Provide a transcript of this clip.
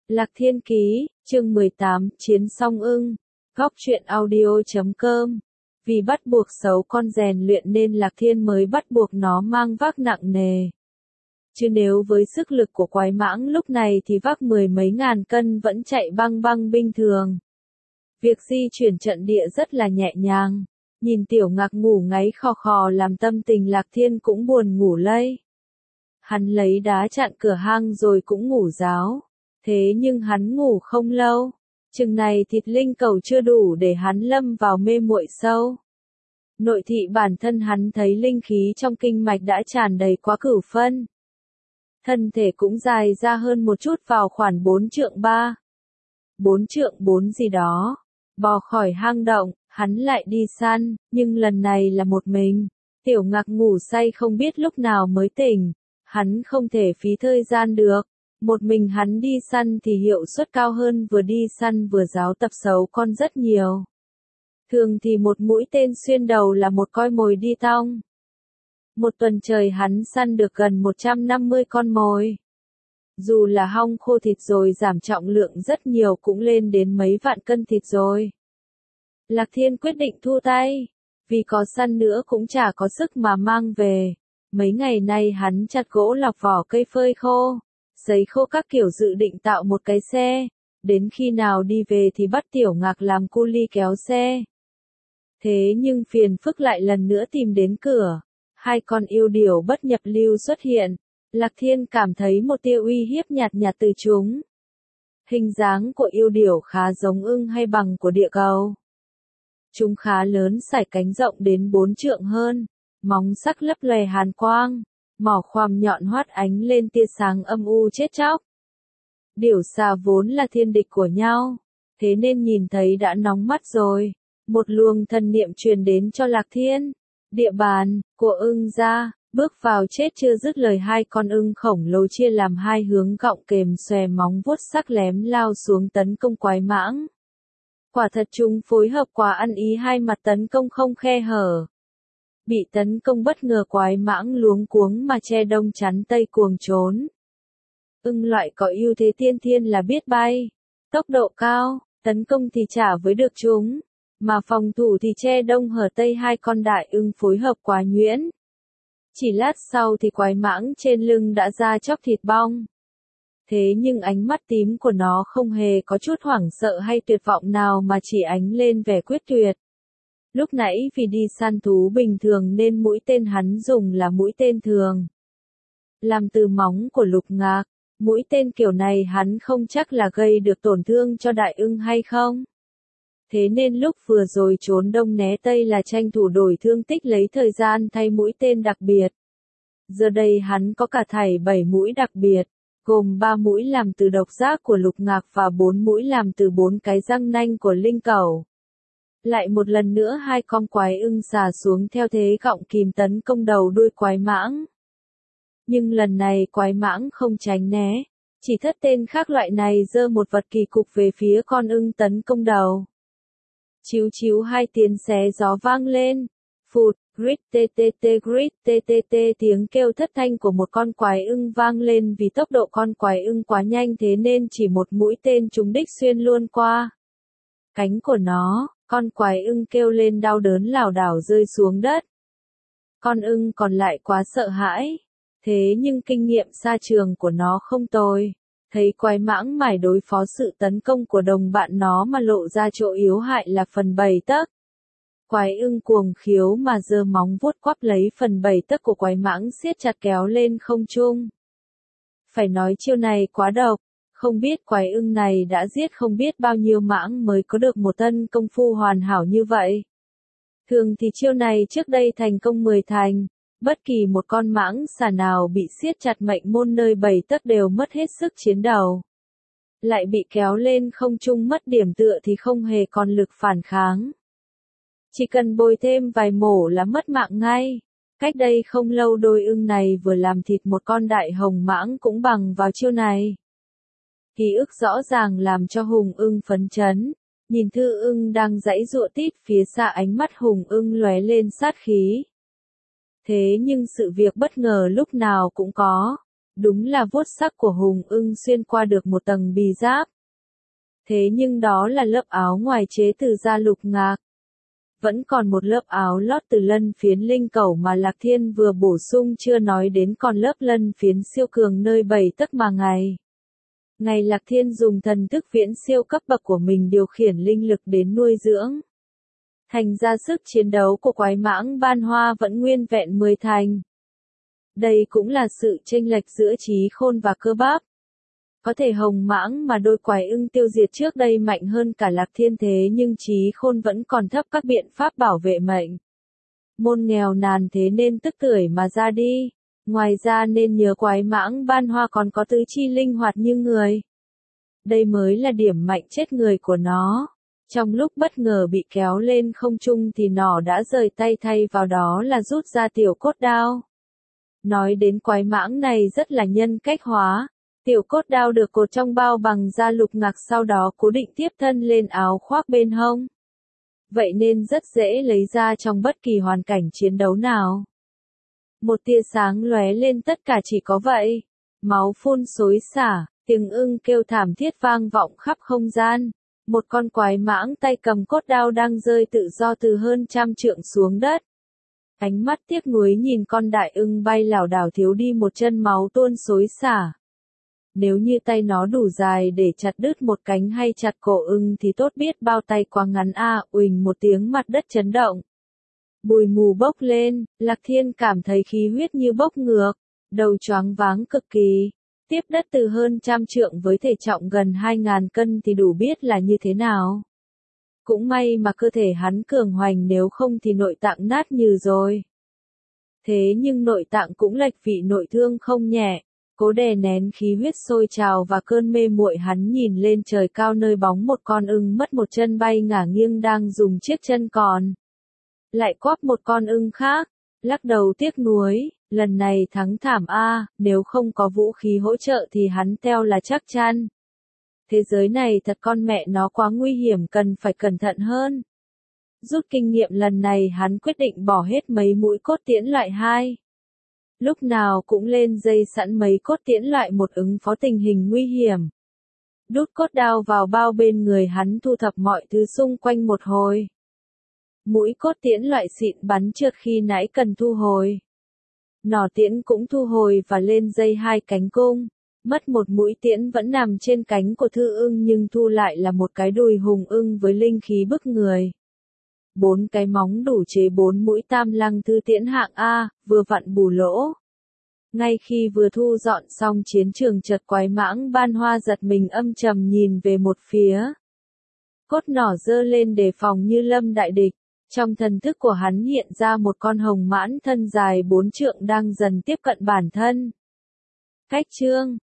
Lạc Thiên Ký, chương 18, Chiến Song Ưng. Góc truyện audio.com. Vì bắt buộc xấu con rèn luyện nên Lạc Thiên mới bắt buộc nó mang vác nặng nề. Chứ nếu với sức lực của quái mãng lúc này thì vác mười mấy ngàn cân vẫn chạy băng băng bình thường. Việc di chuyển trận địa rất là nhẹ nhàng. Nhìn Tiểu Ngạc ngủ ngáy khò khò làm tâm tình Lạc Thiên cũng buồn ngủ lây. Hắn lấy đá chặn cửa hang rồi cũng ngủ ráo. Thế nhưng hắn ngủ không lâu. Chừng này thịt linh cầu chưa đủ để hắn lâm vào mê muội sâu. Nội thị bản thân hắn thấy linh khí trong kinh mạch đã tràn đầy quá cửu phân. Thân thể cũng dài ra hơn một chút vào khoảng 4 trượng 3. 4 trượng 4 gì đó. Bò khỏi hang động, hắn lại đi săn, nhưng lần này là một mình. Tiểu Ngạc ngủ say không biết lúc nào mới tỉnh. Hắn không thể phí thời gian được. Một mình hắn đi săn thì hiệu suất cao hơn, vừa đi săn vừa giáo tập xấu con rất nhiều. Thường thì một mũi tên xuyên đầu là một coi mồi đi tong. Một tuần trời hắn săn được gần 150 con mồi. Dù là hong khô thịt rồi giảm trọng lượng rất nhiều cũng lên đến mấy vạn cân thịt rồi. Lạc Thiên quyết định thu tay. Vì có săn nữa cũng chả có sức mà mang về. Mấy ngày nay hắn chặt gỗ lọc vỏ cây phơi khô. Sấy khô các kiểu dự định tạo một cái xe. Đến khi nào đi về thì bắt Tiểu Ngạc làm cu li kéo xe. Thế nhưng phiền phức lại lần nữa tìm đến cửa. Hai con yêu điểu bất nhập lưu xuất hiện. Lạc Thiên cảm thấy một tia uy hiếp nhạt nhạt từ chúng. Hình dáng của yêu điểu khá giống ưng hay bằng của địa cầu. Chúng khá lớn, sải cánh rộng đến 4 trượng hơn. Móng sắc lấp lòe hàn quang. Mỏ khoằm nhọn hoắt ánh lên tia sáng âm u chết chóc. Điểu xà vốn là thiên địch của nhau. Thế nên nhìn thấy đã nóng mắt rồi. Một luồng thần niệm truyền đến cho Lạc Thiên. Địa bàn của ưng gia. Bước vào chết chưa dứt lời, hai con ưng khổng lồ chia làm hai hướng gọng kềm xòe móng vuốt sắc lém lao xuống tấn công quái mãng. Quả thật chúng phối hợp quá ăn ý, hai mặt tấn công không khe hở. Bị tấn công bất ngờ quái mãng luống cuống mà che đông chắn tây cuồng trốn. Ưng loại có ưu thế tiên thiên là biết bay, tốc độ cao, tấn công thì chả với được chúng, mà phòng thủ thì che đông hở tây. Hai con đại ưng phối hợp quá nhuyễn. Chỉ lát sau thì quái mãng trên lưng đã ra chóc thịt bong. Thế nhưng ánh mắt tím của nó không hề có chút hoảng sợ hay tuyệt vọng nào mà chỉ ánh lên vẻ quyết tuyệt. Lúc nãy vì đi săn thú bình thường nên mũi tên hắn dùng là mũi tên thường. Làm từ móng của Lục Ngạc, mũi tên kiểu này hắn không chắc là gây được tổn thương cho đại ưng hay không. Thế nên lúc vừa rồi trốn đông né tây là tranh thủ đổi thương tích lấy thời gian thay mũi tên đặc biệt. Giờ đây hắn có cả thảy 7 mũi đặc biệt, gồm 3 mũi làm từ độc giác của Lục Ngạc và 4 mũi làm từ 4 cái răng nanh của linh cẩu. Lại một lần nữa hai con quái ưng xà xuống theo thế gọng kìm tấn công đầu đuôi quái mãng. Nhưng lần này quái mãng không tránh né, chỉ thất tên khác loại này giơ một vật kỳ cục về phía con ưng tấn công đầu. Chíu chíu hai tiếng xé gió vang lên. Phụt, grit ttt grit ttt, tiếng kêu thất thanh của một con quái ưng vang lên vì tốc độ con quái ưng quá nhanh, thế nên chỉ một mũi tên trúng đích xuyên luôn qua cánh của nó. Con quái ưng kêu lên đau đớn lảo đảo rơi xuống đất. Con ưng còn lại quá sợ hãi. Thế nhưng kinh nghiệm xa trường của nó không tồi. Thấy quái mãng mải đối phó sự tấn công của đồng bạn nó mà lộ ra chỗ yếu hại là phần 7 tấc. Quái ưng cuồng khiếu mà giơ móng vuốt quắp lấy phần 7 tấc của quái mãng siết chặt kéo lên không trung. Phải nói chiêu này quá độc. Không biết quái ưng này đã giết không biết bao nhiêu mãng mới có được một thân công phu hoàn hảo như vậy. Thường thì chiêu này trước đây thành công 10 thành, bất kỳ một con mãng xà nào bị siết chặt mệnh môn nơi 7 tấc đều mất hết sức chiến đấu. Lại bị kéo lên không trung mất điểm tựa thì không hề còn lực phản kháng. Chỉ cần bồi thêm vài mổ là mất mạng ngay. Cách đây không lâu đôi ưng này vừa làm thịt một con đại hồng mãng cũng bằng vào chiêu này. Ký ức rõ ràng làm cho Hùng ưng phấn chấn. Nhìn Thư ưng đang giãy giụa tít phía xa, ánh mắt Hùng ưng lóe lên sát khí. Thế nhưng sự việc bất ngờ lúc nào cũng có. Đúng là vuốt sắc của hùng ưng xuyên qua được một tầng bì giáp. Thế nhưng đó là lớp áo ngoài chế từ da lục ngạc. Vẫn còn một lớp áo lót từ lân phiến linh cẩu mà Lạc Thiên vừa bổ sung, chưa nói đến còn lớp lân phiến siêu cường nơi 7 tấc mà ngày Lạc Thiên dùng thần thức viễn siêu cấp bậc của mình điều khiển linh lực đến nuôi dưỡng. Thành ra sức chiến đấu của quái mãng ban hoa vẫn nguyên vẹn 10 thành. Đây cũng là sự chênh lệch giữa trí khôn và cơ bắp. Có thể hồng mãng mà đôi quái ưng tiêu diệt trước đây mạnh hơn cả Lạc Thiên, thế nhưng trí khôn vẫn còn thấp các biện pháp bảo vệ mệnh. Môn nghèo nàn thế nên tức tưởi mà ra đi. Ngoài ra nên nhớ quái mãng ban hoa còn có tứ chi linh hoạt như người. Đây mới là điểm mạnh chết người của nó. Trong lúc bất ngờ bị kéo lên không trung thì nó đã rời tay, thay vào đó là rút ra tiểu cốt đao. Nói đến quái mãng này rất là nhân cách hóa. Tiểu cốt đao được cột trong bao bằng da lục ngạc, sau đó cố định tiếp thân lên áo khoác bên hông. Vậy nên rất dễ lấy ra trong bất kỳ hoàn cảnh chiến đấu nào. Một tia sáng lóe lên, tất cả chỉ có vậy. Máu phun xối xả, tiếng ưng kêu thảm thiết vang vọng khắp không gian. Một con quái mãng tay cầm cốt đao đang rơi tự do từ hơn 100 trượng xuống đất. Ánh mắt tiếc nuối nhìn con đại ưng bay lảo đảo thiếu đi một chân, máu tuôn xối xả. Nếu như tay nó đủ dài để chặt đứt một cánh hay chặt cổ ưng thì tốt biết bao, tay quá ngắn a. Uỳnh một tiếng, mặt đất chấn động. Bụi mù bốc lên, Lạc Thiên cảm thấy khí huyết như bốc ngược, đầu choáng váng cực kỳ. Tiếp đất từ hơn 100 trượng với thể trọng gần 2.000 cân thì đủ biết là như thế nào. Cũng may mà cơ thể hắn cường hoành, nếu không thì nội tạng nát nhừ rồi. Thế nhưng nội tạng cũng lệch vị, nội thương không nhẹ. Cố đè nén khí huyết sôi trào và cơn mê muội, hắn nhìn lên trời cao nơi bóng một con ưng mất một chân bay ngả nghiêng đang dùng chiếc chân còn lại quắp một con ưng khác, lắc đầu tiếc nuối, lần này thắng thảm a, nếu không có vũ khí hỗ trợ thì hắn teo là chắc chắn. Thế giới này thật con mẹ nó quá nguy hiểm, cần phải cẩn thận hơn. Rút kinh nghiệm lần này, hắn quyết định bỏ hết mấy mũi cốt tiễn loại 2. Lúc nào cũng lên dây sẵn mấy cốt tiễn loại 1 ứng phó tình hình nguy hiểm. Đút cốt đao vào bao bên người, hắn thu thập mọi thứ xung quanh một hồi. Mũi cốt tiễn loại xịn bắn trượt khi nãy cần thu hồi. Nỏ tiễn cũng thu hồi và lên dây 2 cánh cung. Mất một mũi tiễn vẫn nằm trên cánh của thư ưng, nhưng thu lại là một cái đùi hùng ưng với linh khí bức người. 4 cái móng đủ chế 4 mũi tam lăng thư tiễn hạng A, vừa vặn bù lỗ. Ngay khi vừa thu dọn xong chiến trường, chợt quái mãng ban hoa giật mình âm trầm nhìn về một phía. Cốt nỏ giơ lên đề phòng như lâm đại địch. Trong thần thức của hắn hiện ra một con hồng mãn thân dài 4 trượng đang dần tiếp cận bản thân. Cách chương